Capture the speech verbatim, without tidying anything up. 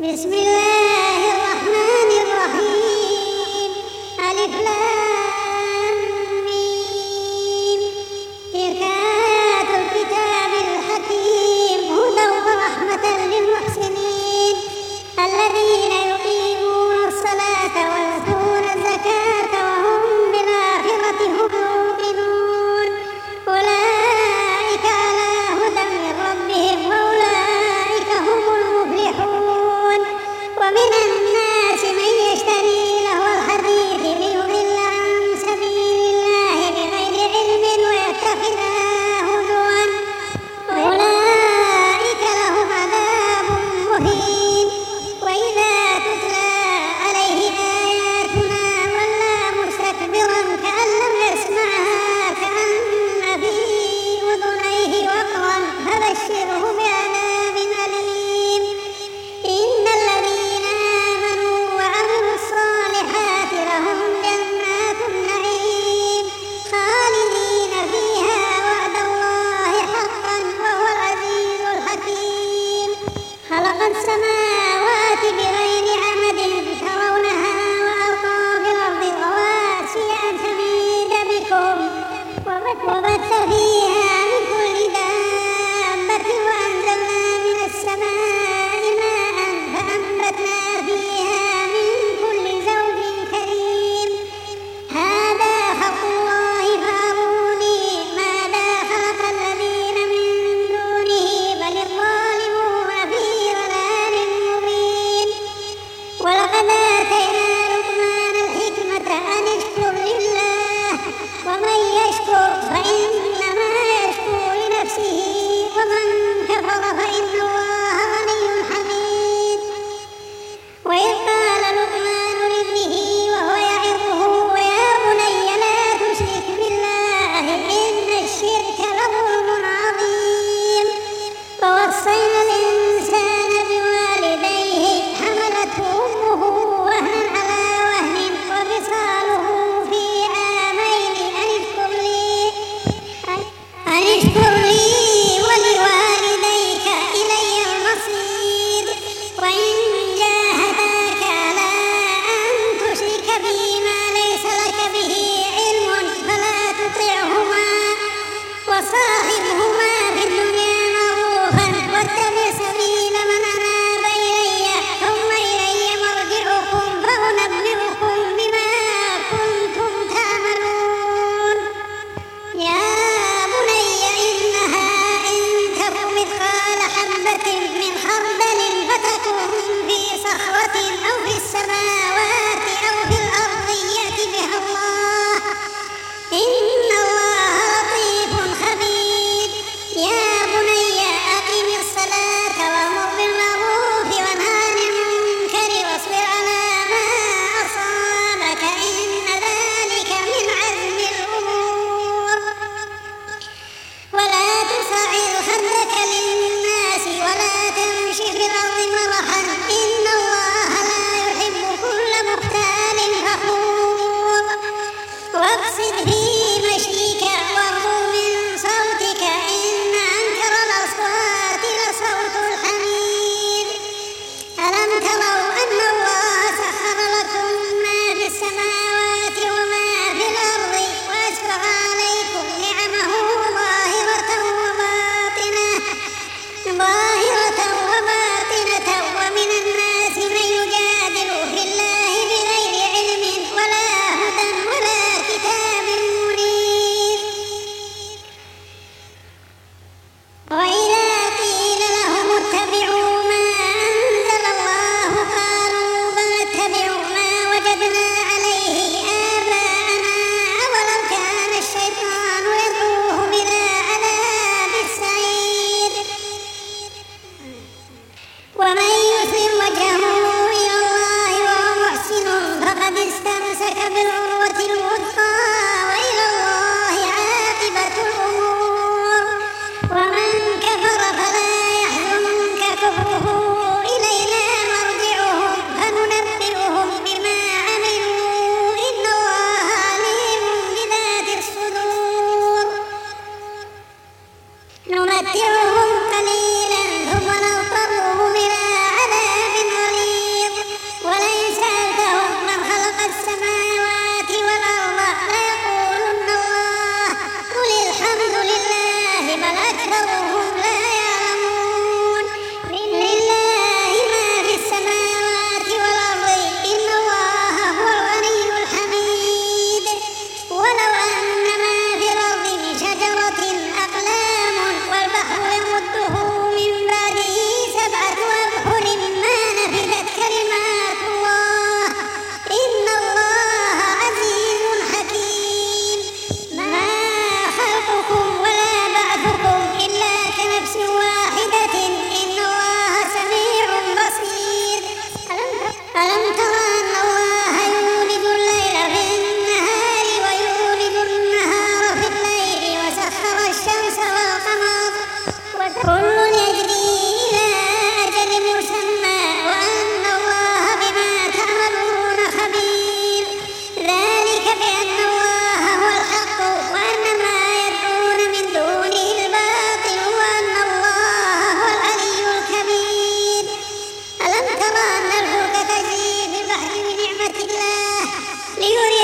بسم الله الرحمن الرحيم. ألف لام ميم. تلك آيات الكتاب الحكيم هدى ورحمة للمحسنين الذين يقيمون الصلاة ويؤتون الزكاة وهم بالآخرة هم يوقنون أولئك على هدى من ربهم وأولئك هم المفلحون. ومن الناس من يشتري لهو الحديث ليضل عن سبيل الله بغير علم ويتخذها هزوا أولئك لهم عذاب مهين. وإذا تتلى عليه آياتنا ولى مستكبرا كأن لم يسمعها كأن في أذنيه وقرا فبشره بعذاب أليم. إن الذين آمنوا وعملوا الصالحات لهم جنات النعيم خالدين فيها وعد الله حقا وهو العزيز الحكيم. خلق السماوات بغير عمد ترونها وألقى في الأرض رواسي أن تميد بكم وبث فيها من كل دابة وأنزلنا من السماء ماء فأنبتنا فيها من كل زوج كريم. هذا خلق الله فأروني ماذا خلق الذين من دونه بل الظالمون في ضلال مبين. ولقد آتينا لقمان الحكمة أن اشكر لله ومن يشكر فإنما يشكر لنفسه ومن كفر فإن الله غني حميد. وإذ قال لقمان لابنه وهو يعظه يا بني لا تشرك بالله إن الشرك لظلم عظيم. ووصينا الإنسان بوالديه حملته أمه وهنا على وهن وفصاله في عامين أن اشكر لي أن اشكر لي ولوالديك إلي ليريكم